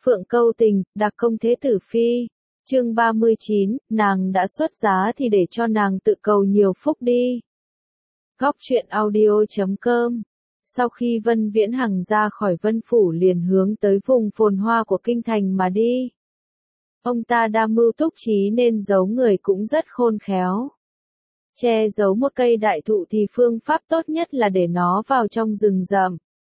Phượng câu tình, đặc công thế tử phi. Chương 39, nàng đã xuất giá thì để cho nàng tự cầu nhiều phúc đi. Góc truyện audio.com. Sau khi Vân Viễn Hằng ra khỏi Vân Phủ liền hướng tới vùng phồn hoa của kinh thành mà đi. Ông ta đa mưu túc trí nên giấu người cũng rất khôn khéo. Che giấu một cây đại thụ thì phương pháp tốt nhất là để nó vào trong rừng rậm.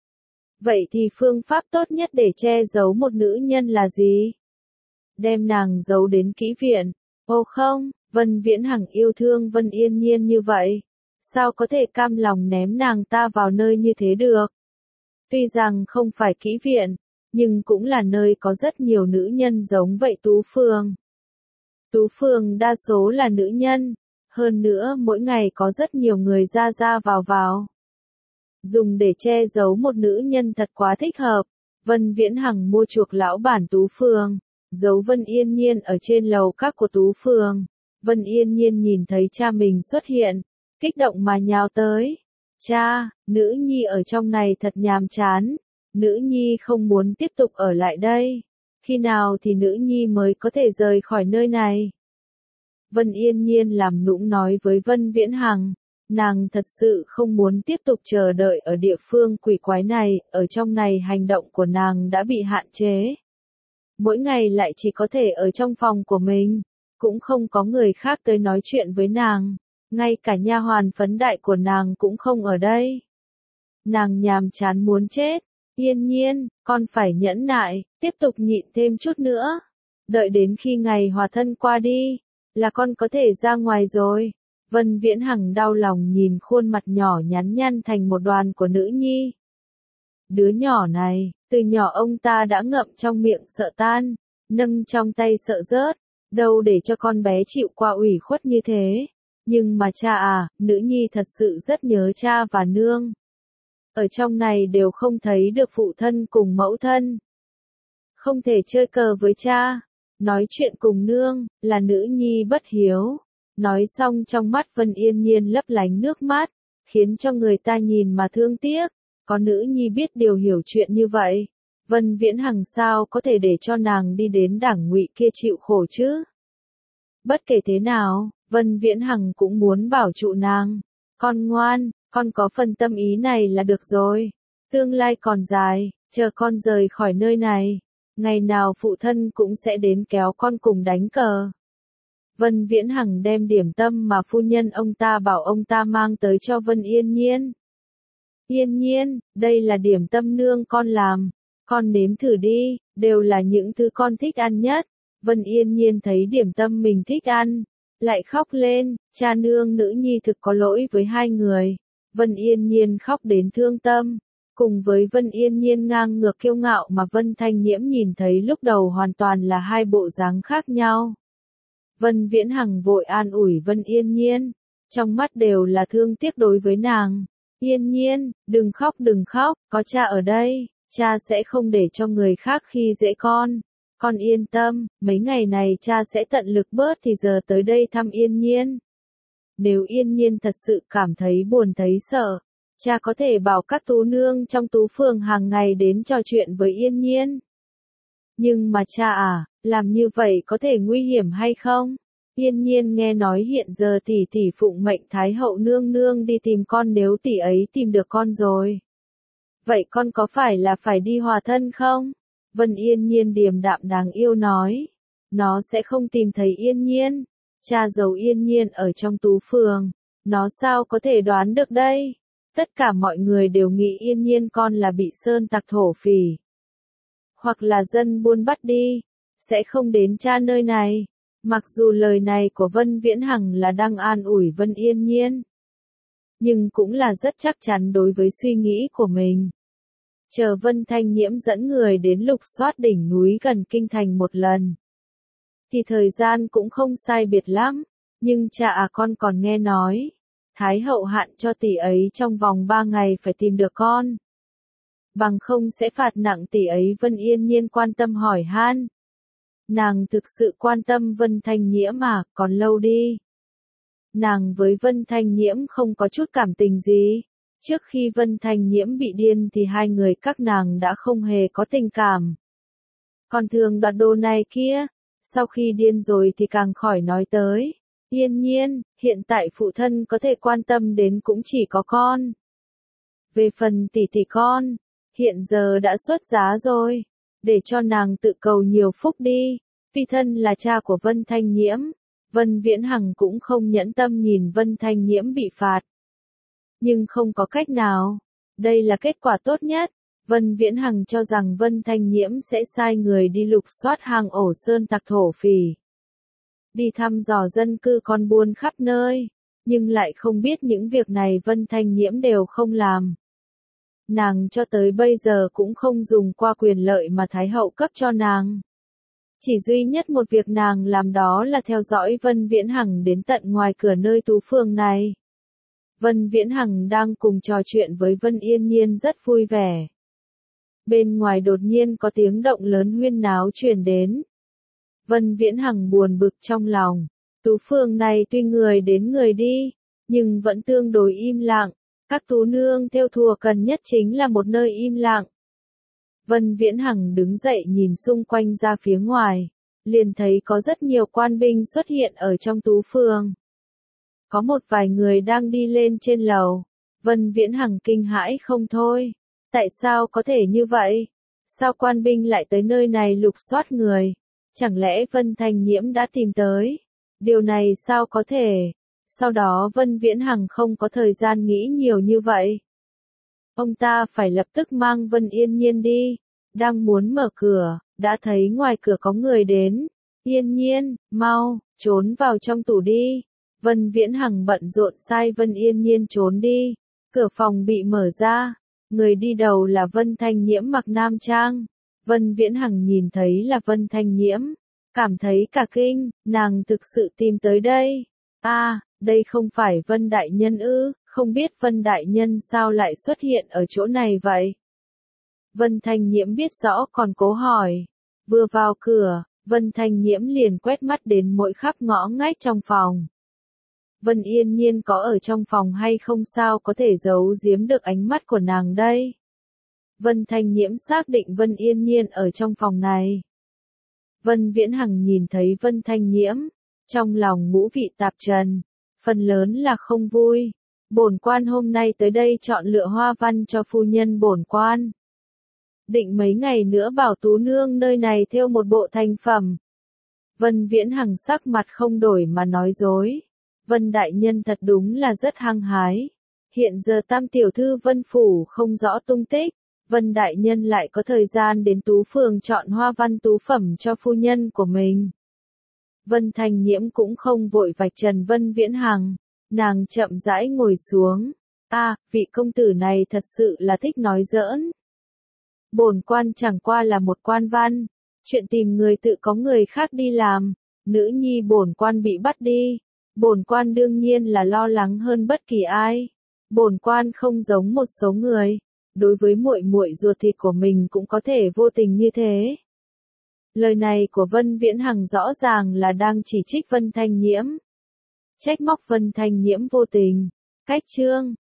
Vậy thì phương pháp tốt nhất để che giấu một nữ nhân là gì? Đem nàng giấu đến kỹ viện. Ô không, Vân Viễn Hằng yêu thương Vân Yên Nhiên như vậy. Sao có thể cam lòng ném nàng ta vào nơi như thế được? Tuy rằng không phải kỹ viện, nhưng cũng là nơi có rất nhiều nữ nhân giống vậy Tú Phường. Tú Phường đa số là nữ nhân, hơn nữa mỗi ngày có rất nhiều người ra ra vào vào. Dùng để che giấu một nữ nhân thật quá thích hợp. Vân Viễn Hằng mua chuộc lão bản Tú Phường, giấu Vân Yên Nhiên ở trên lầu các của Tú Phường. Vân Yên Nhiên nhìn thấy cha mình xuất hiện, kích động mà nhào tới. Cha, nữ nhi ở trong này thật nhàm chán. Nữ nhi không muốn tiếp tục ở lại đây. Khi nào thì nữ nhi mới có thể rời khỏi nơi này? Vân Yên Nhiên làm nũng nói với Vân Viễn Hằng. Nàng thật sự không muốn tiếp tục chờ đợi ở địa phương quỷ quái này, ở trong này hành động của nàng đã bị hạn chế. Mỗi ngày lại chỉ có thể ở trong phòng của mình, cũng không có người khác tới nói chuyện với nàng, ngay cả nha hoàn phấn đại của nàng cũng không ở đây. Nàng nhàm chán muốn chết. Yên Nhiên, con phải nhẫn nại, tiếp tục nhịn thêm chút nữa. Đợi đến khi ngày hòa thân qua đi, là con có thể ra ngoài rồi. Vân Viễn Hằng đau lòng nhìn khuôn mặt nhỏ nhắn nhăn thành một đoàn của nữ nhi. Đứa nhỏ này, từ nhỏ ông ta đã ngậm trong miệng sợ tan, nâng trong tay sợ rớt, đâu để cho con bé chịu qua ủy khuất như thế. Nhưng mà cha à, nữ nhi thật sự rất nhớ cha và nương. Ở trong này đều không thấy được phụ thân cùng mẫu thân. Không thể chơi cờ với cha, nói chuyện cùng nương, là nữ nhi bất hiếu. Nói xong trong mắt Vân Yên Nhiên lấp lánh nước mắt, khiến cho người ta nhìn mà thương tiếc. Có nữ nhi biết điều hiểu chuyện như vậy, Vân Viễn Hằng sao có thể để cho nàng đi đến đảng ngụy kia chịu khổ chứ? Bất kể thế nào, Vân Viễn Hằng cũng muốn bảo trụ nàng. Con ngoan, con có phần tâm ý này là được rồi. Tương lai còn dài, chờ con rời khỏi nơi này. Ngày nào phụ thân cũng sẽ đến kéo con cùng đánh cờ. Vân Viễn Hằng đem điểm tâm mà phu nhân ông ta bảo ông ta mang tới cho Vân Yên Nhiên. Yên Nhiên, đây là điểm tâm nương con làm. Con nếm thử đi, đều là những thứ con thích ăn nhất. Vân Yên Nhiên thấy điểm tâm mình thích ăn, lại khóc lên. Cha nương nữ nhi thực có lỗi với hai người. Vân Yên Nhiên khóc đến thương tâm. Cùng với Vân Yên Nhiên ngang ngược kiêu ngạo mà Vân Thanh Nhiễm nhìn thấy lúc đầu hoàn toàn là hai bộ dáng khác nhau. Vân Viễn Hằng vội an ủi Vân Yên Nhiên, trong mắt đều là thương tiếc đối với nàng. Yên Nhiên, đừng khóc, có cha ở đây, cha sẽ không để cho người khác khi dễ con. Con yên tâm, mấy ngày này cha sẽ tận lực bớt thì giờ tới đây thăm Yên Nhiên. Nếu Yên Nhiên thật sự cảm thấy buồn thấy sợ, cha có thể bảo các tú nương trong Tú Phường hàng ngày đến trò chuyện với Yên Nhiên. Nhưng mà cha à, làm như vậy có thể nguy hiểm hay không? Yên Nhiên nghe nói hiện giờ tỷ tỷ phụng mệnh Thái hậu nương nương đi tìm con, nếu tỷ ấy tìm được con rồi. Vậy con có phải là phải đi hòa thân không? Vân Yên Nhiên điềm đạm đáng yêu nói. Nó sẽ không tìm thấy Yên Nhiên. Cha giấu Yên Nhiên ở trong Tú Phường. Nó sao có thể đoán được đây? Tất cả mọi người đều nghĩ Yên Nhiên con là bị sơn tặc thổ phỉ. Hoặc là dân buôn bắt đi. Sẽ không đến cha nơi này. Mặc dù lời này của Vân Viễn Hằng là đang an ủi Vân Yên Nhiên, nhưng cũng là rất chắc chắn đối với suy nghĩ của mình. Chờ Vân Thanh Nhiễm dẫn người đến lục soát đỉnh núi gần kinh thành một lần, thì thời gian cũng không sai biệt lắm. Nhưng cha à, con còn nghe nói, Thái hậu hạn cho tỷ ấy trong vòng 3 ngày phải tìm được con. Bằng không sẽ phạt nặng tỷ ấy. Vân Yên Nhiên quan tâm hỏi han. Nàng thực sự quan tâm Vân Thanh Nhiễm mà, còn lâu đi. Nàng với Vân Thanh Nhiễm không có chút cảm tình gì. Trước khi Vân Thanh Nhiễm bị điên thì hai người các nàng đã không hề có tình cảm. còn thường đoạt đồ này kia, sau khi điên rồi thì càng khỏi nói tới. Yên Nhiên, hiện tại phụ thân có thể quan tâm đến cũng chỉ có con. Về phần tỷ tỷ con, hiện giờ đã xuất giá rồi, để cho nàng tự cầu nhiều phúc đi. Vì thân là cha của Vân Thanh Nhiễm, Vân Viễn Hằng cũng không nhẫn tâm nhìn Vân Thanh Nhiễm bị phạt. Nhưng không có cách nào, đây là kết quả tốt nhất. Vân Viễn Hằng cho rằng Vân Thanh Nhiễm sẽ sai người đi lục soát hang ổ sơn tặc thổ phỉ, đi thăm dò dân cư con buôn khắp nơi, nhưng lại không biết những việc này Vân Thanh Nhiễm đều không làm. Nàng cho tới bây giờ cũng không dùng qua quyền lợi mà Thái hậu cấp cho nàng. Chỉ duy nhất một việc nàng làm đó là theo dõi Vân Viễn Hằng đến tận ngoài cửa nơi Tú Phương này. Vân Viễn Hằng đang cùng trò chuyện với Vân Yên Nhiên rất vui vẻ. Bên ngoài đột nhiên có tiếng động lớn huyên náo truyền đến. Vân Viễn Hằng buồn bực trong lòng. Tú Phương này tuy người đến người đi, nhưng vẫn tương đối im lặng. Các tú nương theo thùa cần nhất chính là một nơi im lặng. Vân Viễn Hằng đứng dậy nhìn xung quanh ra phía ngoài, liền thấy có rất nhiều quan binh xuất hiện ở trong Tú Phương. Có một vài người đang đi lên trên lầu. Vân Viễn Hằng kinh hãi không thôi. Tại sao có thể như vậy? Sao quan binh lại tới nơi này lục soát người? Chẳng lẽ Vân Thanh Nhiễm đã tìm tới? Điều này sao có thể? Sau đó Vân Viễn Hằng không có thời gian nghĩ nhiều như vậy. Ông ta phải lập tức mang Vân Yên Nhiên đi. Đang muốn mở cửa, đã thấy ngoài cửa có người đến. Yên Nhiên, mau, trốn vào trong tủ đi. Vân Viễn Hằng bận rộn sai Vân Yên Nhiên trốn đi. Cửa phòng bị mở ra. Người đi đầu là Vân Thanh Nhiễm mặc nam trang. Vân Viễn Hằng nhìn thấy là Vân Thanh Nhiễm, cảm thấy cả kinh, nàng thực sự tìm tới đây. Đây không phải Vân Đại Nhân ư, không biết Vân Đại Nhân sao lại xuất hiện ở chỗ này vậy? Vân Thanh Nhiễm biết rõ còn cố hỏi. Vừa vào cửa, Vân Thanh Nhiễm liền quét mắt đến mỗi khắp ngõ ngách trong phòng. Vân Yên Nhiên có ở trong phòng hay không sao có thể giấu giếm được ánh mắt của nàng đây? Vân Thanh Nhiễm xác định Vân Yên Nhiên ở trong phòng này. Vân Viễn Hằng nhìn thấy Vân Thanh Nhiễm, trong lòng ngũ vị tạp trần, phần lớn là không vui. Bổn quan hôm nay tới đây chọn lựa hoa văn cho phu nhân bổn quan. Định mấy ngày nữa bảo tú nương nơi này thêu một bộ thành phẩm. Vân Viễn Hằng sắc mặt không đổi mà nói dối. Vân Đại Nhân thật đúng là rất hăng hái. Hiện giờ tam tiểu thư Vân Phủ không rõ tung tích. Vân Đại Nhân lại có thời gian đến Tú Phường chọn hoa văn tú phẩm cho phu nhân của mình. Vân Thanh Nhiễm cũng không vội vạch trần Vân Viễn Hằng. Nàng chậm rãi ngồi xuống. Vị công tử này thật sự là thích nói giỡn. Bổn quan chẳng qua là một quan văn. Chuyện tìm người tự có người khác đi làm. Nữ nhi bổn quan bị bắt đi. Bổn quan đương nhiên là lo lắng hơn bất kỳ ai. Bổn quan không giống một số người. Đối với muội muội ruột thịt của mình cũng có thể vô tình như thế. Lời này của Vân Viễn Hằng rõ ràng là đang chỉ trích Vân Thanh Nhiễm. Trách móc Vân Thanh Nhiễm vô tình. Cách chương